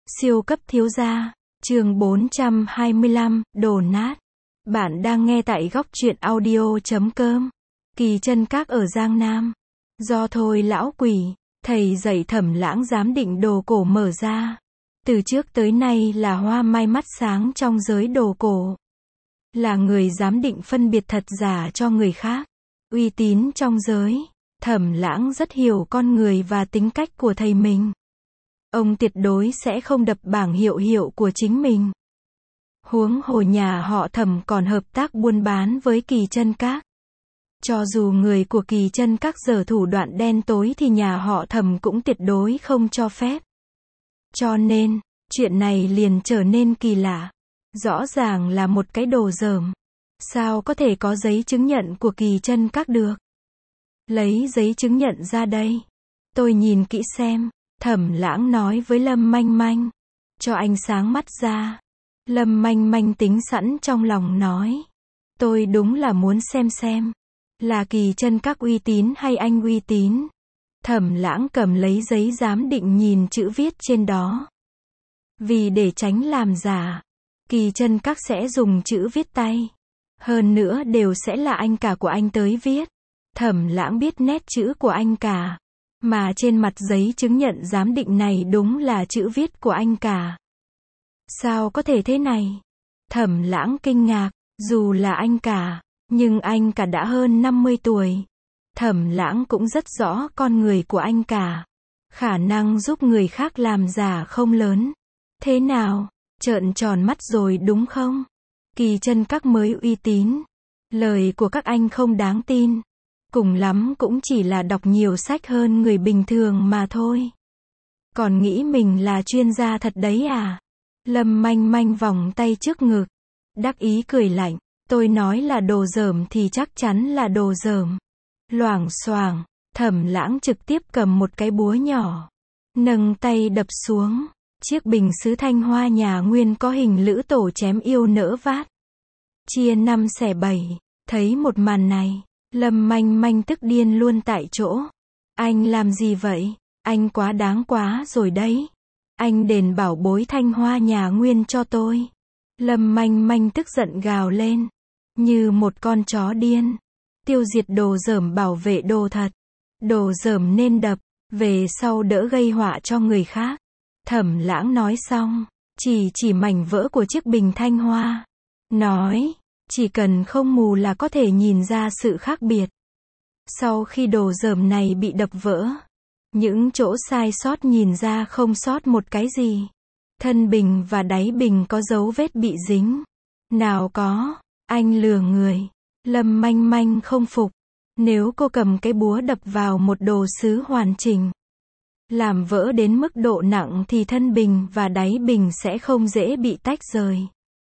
Siêu cấp thiếu gia, chương 425, đổ nát. Bạn đang nghe tại góc truyện audio.com. Kỳ chân các ở Giang Nam. Do Thôi lão quỷ, thầy dạy Thẩm Lãng giám định đồ cổ mở ra. Từ trước tới nay là hoa mai mắt sáng trong giới đồ cổ. Là người giám định phân biệt thật giả cho người khác. Uy tín trong giới. Thẩm Lãng rất hiểu con người và tính cách của thầy mình. Ông tuyệt đối sẽ không đập bảng hiệu của chính mình. Huống hồ nhà họ Thẩm còn hợp tác buôn bán với Kỳ chân các. Cho dù người của Kỳ chân các giở thủ đoạn đen tối thì nhà họ Thẩm cũng tuyệt đối không cho phép. Cho nên, chuyện này liền trở nên kỳ lạ. Rõ ràng là một cái đồ dởm. Sao có thể có giấy chứng nhận của Kỳ chân các được? Lấy giấy chứng nhận ra đây. Tôi nhìn kỹ xem. Thẩm Lãng nói với Lâm Manh Manh. Cho anh sáng mắt ra. Lâm Manh Manh tính sẵn trong lòng nói. Tôi đúng là muốn xem. Là Kỳ chân các uy tín hay anh uy tín. Thẩm Lãng cầm lấy giấy giám định nhìn chữ viết trên đó. Vì để tránh làm giả, Kỳ chân các sẽ dùng chữ viết tay. Hơn nữa đều sẽ là anh cả của anh tới viết. Thẩm Lãng biết nét chữ của anh cả. Mà trên mặt giấy chứng nhận giám định này đúng là chữ viết của anh cả. Sao có thể thế này? Thẩm Lãng kinh ngạc, dù là anh cả, nhưng anh cả đã hơn 50 tuổi. Thẩm Lãng cũng rất rõ con người của anh cả. Khả năng giúp người khác làm giả không lớn. Thế nào? Trợn tròn mắt rồi đúng không? Kỳ chân các mới uy tín. Lời của các anh không đáng tin. Cùng lắm cũng chỉ là đọc nhiều sách hơn người bình thường mà thôi. Còn nghĩ mình là chuyên gia thật đấy à? Lâm Manh Manh vòng tay trước ngực. Đắc ý cười lạnh. Tôi nói là đồ dởm thì chắc chắn là đồ dởm. Loảng xoảng, Thẩm Lãng trực tiếp cầm một cái búa nhỏ. Nâng tay đập xuống. Chiếc bình sứ Thanh Hoa nhà Nguyên có hình lữ tổ chém yêu nỡ vát. Chia 5 xẻ 7. Thấy một màn này. Lâm Manh Manh tức điên luôn tại chỗ. Anh làm gì vậy? Anh quá đáng quá rồi đấy. Anh đền bảo bối Thanh Hoa nhà Nguyên cho tôi. Lâm Manh Manh tức giận gào lên. Như một con chó điên. Tiêu diệt đồ dởm, bảo vệ đồ thật. Đồ dởm nên đập. Về sau đỡ gây họa cho người khác. Thẩm Lãng nói xong. Chỉ mảnh vỡ của chiếc bình Thanh Hoa. Nói. Chỉ cần không mù là có thể nhìn ra sự khác biệt. Sau khi đồ dởm này bị đập vỡ, những chỗ sai sót nhìn ra không sót một cái gì. Thân bình và đáy bình có dấu vết bị dính. Nào có, anh lừa người. Lâm Manh Manh không phục. Nếu cô cầm cái búa đập vào một đồ sứ hoàn chỉnh, làm vỡ đến mức độ nặng thì thân bình và đáy bình sẽ không dễ bị tách rời.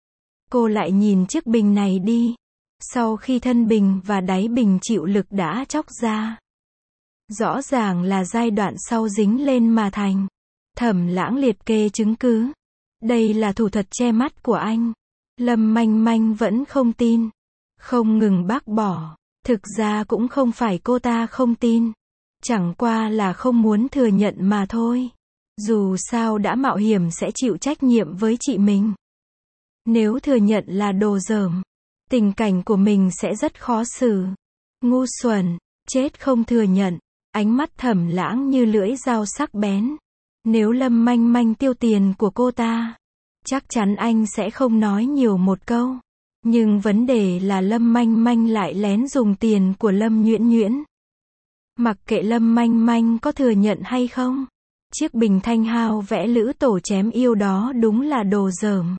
Cô lại nhìn chiếc bình này đi. Sau khi thân bình và đáy bình chịu lực đã chóc ra. Rõ ràng là giai đoạn sau dính lên mà thành. Thẩm Lãng liệt kê chứng cứ. Đây là thủ thuật che mắt của anh. Lâm Manh Manh vẫn không tin. Không ngừng bác bỏ. Thực ra cũng không phải cô ta không tin. Chẳng qua là không muốn thừa nhận mà thôi. Dù sao đã mạo hiểm sẽ chịu trách nhiệm với chị mình. Nếu thừa nhận là đồ dởm, tình cảnh của mình sẽ rất khó xử. Ngu xuẩn, chết không thừa nhận. Ánh mắt Thẩm Lãng như lưỡi dao sắc bén. Nếu Lâm Manh Manh tiêu tiền của cô ta, chắc chắn anh sẽ không nói nhiều một câu. Nhưng vấn đề là Lâm Manh Manh lại lén dùng tiền của Lâm Nhuyễn Nhuyễn. Mặc kệ Lâm Manh Manh có thừa nhận hay không, chiếc bình Thanh Hao vẽ lữ tổ chém yêu đó đúng là đồ dởm.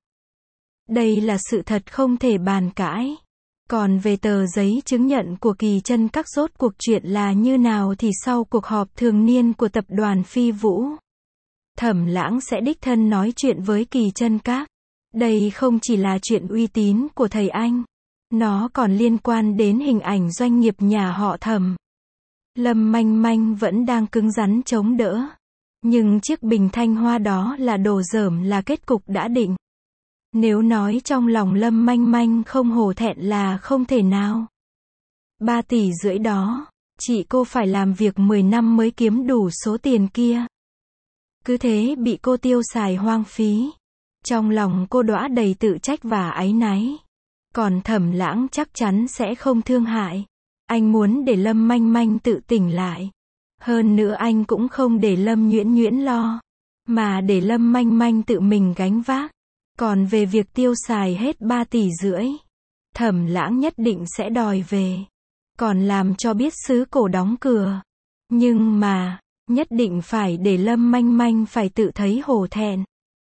Đây là sự thật không thể bàn cãi. Còn về tờ giấy chứng nhận của Kỳ chân các rốt cuộc chuyện là như nào thì sau cuộc họp thường niên của tập đoàn Phi Vũ, Thẩm Lãng sẽ đích thân nói chuyện với Kỳ chân các. Đây không chỉ là chuyện uy tín của thầy anh. Nó còn liên quan đến hình ảnh doanh nghiệp nhà họ Thẩm. Lâm Manh Manh vẫn đang cứng rắn chống đỡ. Nhưng chiếc bình Thanh Hoa đó là đồ dởm là kết cục đã định. Nếu nói trong lòng Lâm Manh Manh không hổ thẹn là không thể nào. 3,5 tỷ đó, chị cô phải làm việc 10 năm mới kiếm đủ số tiền kia. cứ thế bị cô tiêu xài hoang phí. Trong lòng cô đõa đầy tự trách và áy náy. Còn Thẩm Lãng chắc chắn sẽ không thương hại. Anh muốn để Lâm Manh Manh tự tỉnh lại. Hơn nữa anh cũng không để Lâm Nhuyễn Nhuyễn lo, mà để Lâm Manh Manh tự mình gánh vác. Còn về việc tiêu xài hết 3,5 tỷ, Thẩm Lãng nhất định sẽ đòi về. Còn làm cho biết xứ cổ đóng cửa. Nhưng mà, nhất định phải để Lâm Manh Manh phải tự thấy hổ thẹn.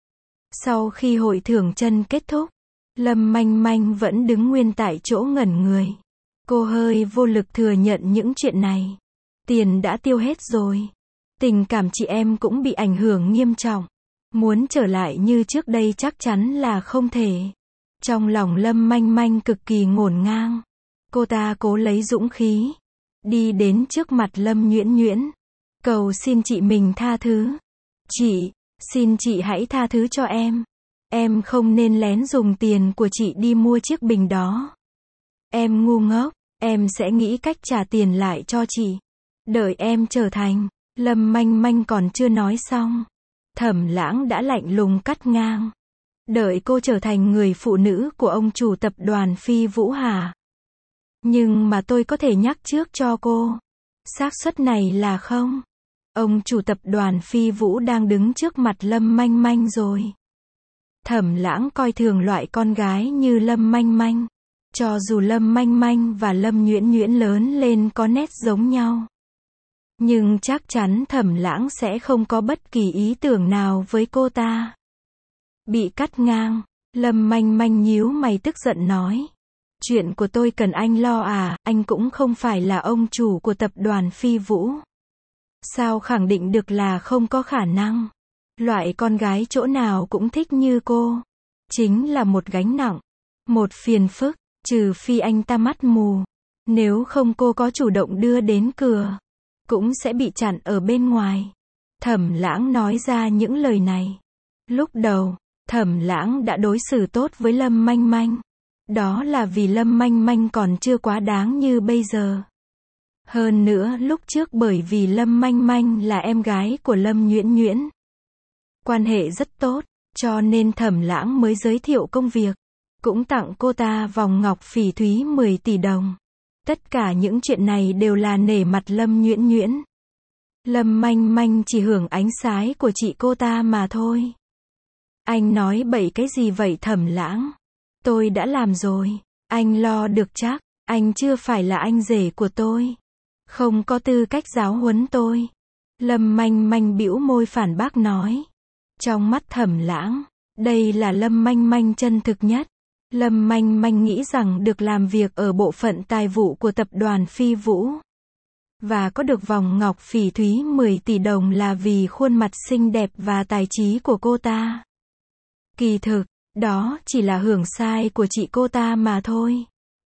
Sau khi hội thưởng chân kết thúc, Lâm Manh Manh vẫn đứng nguyên tại chỗ ngẩn người. Cô hơi vô lực thừa nhận những chuyện này. Tiền đã tiêu hết rồi. Tình cảm chị em cũng bị ảnh hưởng nghiêm trọng. Muốn trở lại như trước đây chắc chắn là không thể. Trong lòng Lâm Manh Manh cực kỳ ngổn ngang. Cô ta cố lấy dũng khí. Đi đến trước mặt Lâm Nhuyễn Nhuyễn. Cầu xin chị mình tha thứ. Chị, xin chị hãy tha thứ cho em. Em không nên lén dùng tiền của chị đi mua chiếc bình đó. Em ngu ngốc, em sẽ nghĩ cách trả tiền lại cho chị. Đợi em trở thành. Lâm Manh Manh còn chưa nói xong. Thẩm Lãng đã lạnh lùng cắt ngang. Đợi cô trở thành người phụ nữ của ông chủ tập đoàn Phi Vũ hả? Nhưng mà tôi có thể nhắc trước cho cô. Xác suất này là không. Ông chủ tập đoàn Phi Vũ đang đứng trước mặt Lâm Manh Manh rồi. Thẩm Lãng coi thường loại con gái như Lâm Manh Manh. Cho dù Lâm Manh Manh và Lâm Nhuyễn Nhuyễn lớn lên có nét giống nhau. Nhưng chắc chắn Thẩm Lãng sẽ không có bất kỳ ý tưởng nào với cô ta. Bị cắt ngang, Lâm Manh Manh nhíu mày tức giận nói. Chuyện của tôi cần anh lo à, anh cũng không phải là ông chủ của tập đoàn Phi Vũ. Sao khẳng định được là không có khả năng. Loại con gái chỗ nào cũng thích như cô. Chính là một gánh nặng, một phiền phức, trừ phi anh ta mắt mù. Nếu không cô có chủ động đưa đến cửa, cũng sẽ bị chặn ở bên ngoài. Thẩm Lãng nói ra những lời này. Lúc đầu, Thẩm Lãng đã đối xử tốt với Lâm Manh Manh. Đó là vì Lâm Manh Manh còn chưa quá đáng như bây giờ. Hơn nữa lúc trước bởi vì Lâm Manh Manh là em gái của Lâm Nhuyễn Nhuyễn. Quan hệ rất tốt, cho nên Thẩm Lãng mới giới thiệu công việc. Cũng tặng cô ta vòng ngọc phỉ thúy 10 tỷ đồng. Tất cả những chuyện này đều là nể mặt Lâm Nhuyễn Nhuyễn. Lâm Manh Manh chỉ hưởng ánh sái của chị cô ta mà thôi. Anh nói bậy cái gì vậy Thẩm Lãng? Tôi đã làm rồi. Anh lo được chắc. Anh chưa phải là anh rể của tôi. Không có tư cách giáo huấn tôi. Lâm Manh Manh bĩu môi phản bác nói. Trong mắt Thẩm Lãng, đây là Lâm Manh Manh chân thực nhất. Lâm Manh Manh nghĩ rằng được làm việc ở bộ phận tài vụ của tập đoàn Phi Vũ. Và có được vòng ngọc phỉ thúy 10 tỷ đồng là vì khuôn mặt xinh đẹp và tài trí của cô ta. Kỳ thực, đó chỉ là hưởng sai của chị cô ta mà thôi.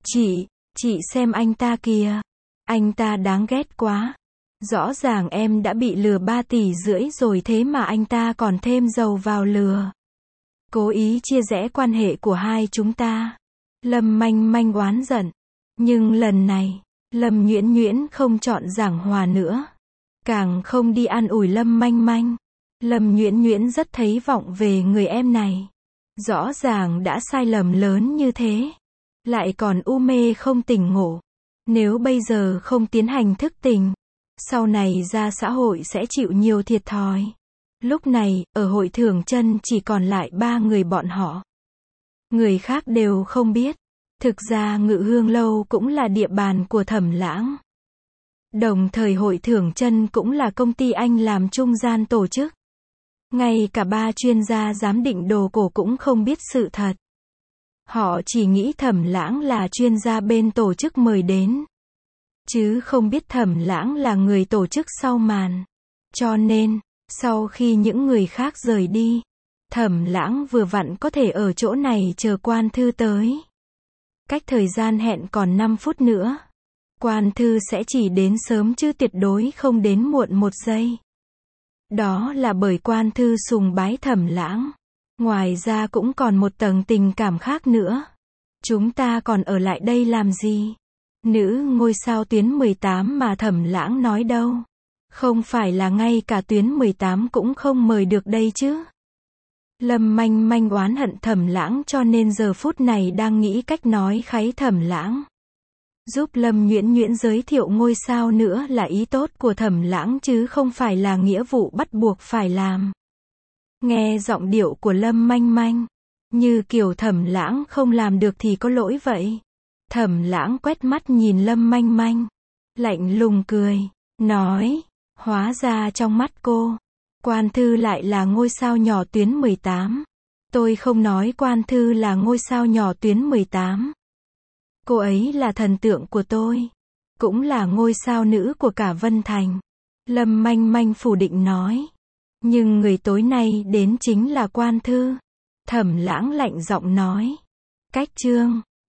Chị xem anh ta kìa. Anh ta đáng ghét quá. Rõ ràng em đã bị lừa 3,5 tỷ rồi thế mà anh ta còn thêm dầu vào lửa. Cố ý chia rẽ quan hệ của hai chúng ta. Lâm Manh Manh oán giận. Nhưng lần này, Lâm Nhuyễn Nhuyễn không chọn giảng hòa nữa. Càng không đi an ủi Lâm Manh Manh. Lâm Nhuyễn Nhuyễn rất thấy vọng về người em này. Rõ ràng đã sai lầm lớn như thế. Lại còn u mê không tỉnh ngộ. Nếu bây giờ không tiến hành thức tỉnh, sau này ra xã hội sẽ chịu nhiều thiệt thòi. Lúc này, ở hội thưởng chân chỉ còn lại 3 người bọn họ. Người khác đều không biết. Thực ra Ngự Hương Lâu cũng là địa bàn của Thẩm Lãng. Đồng thời hội thưởng chân cũng là công ty anh làm trung gian tổ chức. Ngay cả 3 chuyên gia giám định đồ cổ cũng không biết sự thật. Họ chỉ nghĩ Thẩm Lãng là chuyên gia bên tổ chức mời đến. Chứ không biết Thẩm Lãng là người tổ chức sau màn. Cho nên, sau khi những người khác rời đi, Thẩm Lãng vừa vặn có thể ở chỗ này chờ quan thư tới. Cách thời gian hẹn còn 5 phút nữa. Quan thư sẽ chỉ đến sớm chứ tuyệt đối không đến muộn 1 giây. Đó là bởi quan thư sùng bái Thẩm Lãng. Ngoài ra cũng còn một tầng tình cảm khác nữa. Chúng ta còn ở lại đây làm gì? Nữ ngôi sao tuyến 18 mà Thẩm Lãng nói đâu. Không phải là ngay cả tuyến 18 cũng không mời được đây chứ. Lâm Manh Manh oán hận Thẩm Lãng cho nên giờ phút này đang nghĩ cách nói kháy Thẩm Lãng. Giúp Lâm Nhuyễn Nhuyễn giới thiệu ngôi sao nữa là ý tốt của Thẩm Lãng chứ không phải là nghĩa vụ bắt buộc phải làm. Nghe giọng điệu của Lâm Manh Manh, như kiểu Thẩm Lãng không làm được thì có lỗi vậy. Thẩm Lãng quét mắt nhìn Lâm Manh Manh, lạnh lùng cười, nói, hóa ra trong mắt cô, Quan Thư lại là ngôi sao nhỏ tuyến 18. Tôi không nói Quan Thư là ngôi sao nhỏ tuyến 18. Cô ấy là thần tượng của tôi, cũng là ngôi sao nữ của cả Vân Thành. Lâm Manh Manh phủ định nói. Nhưng người tối nay đến chính là Quan Thư. Thẩm Lãng lạnh giọng nói. Cách chương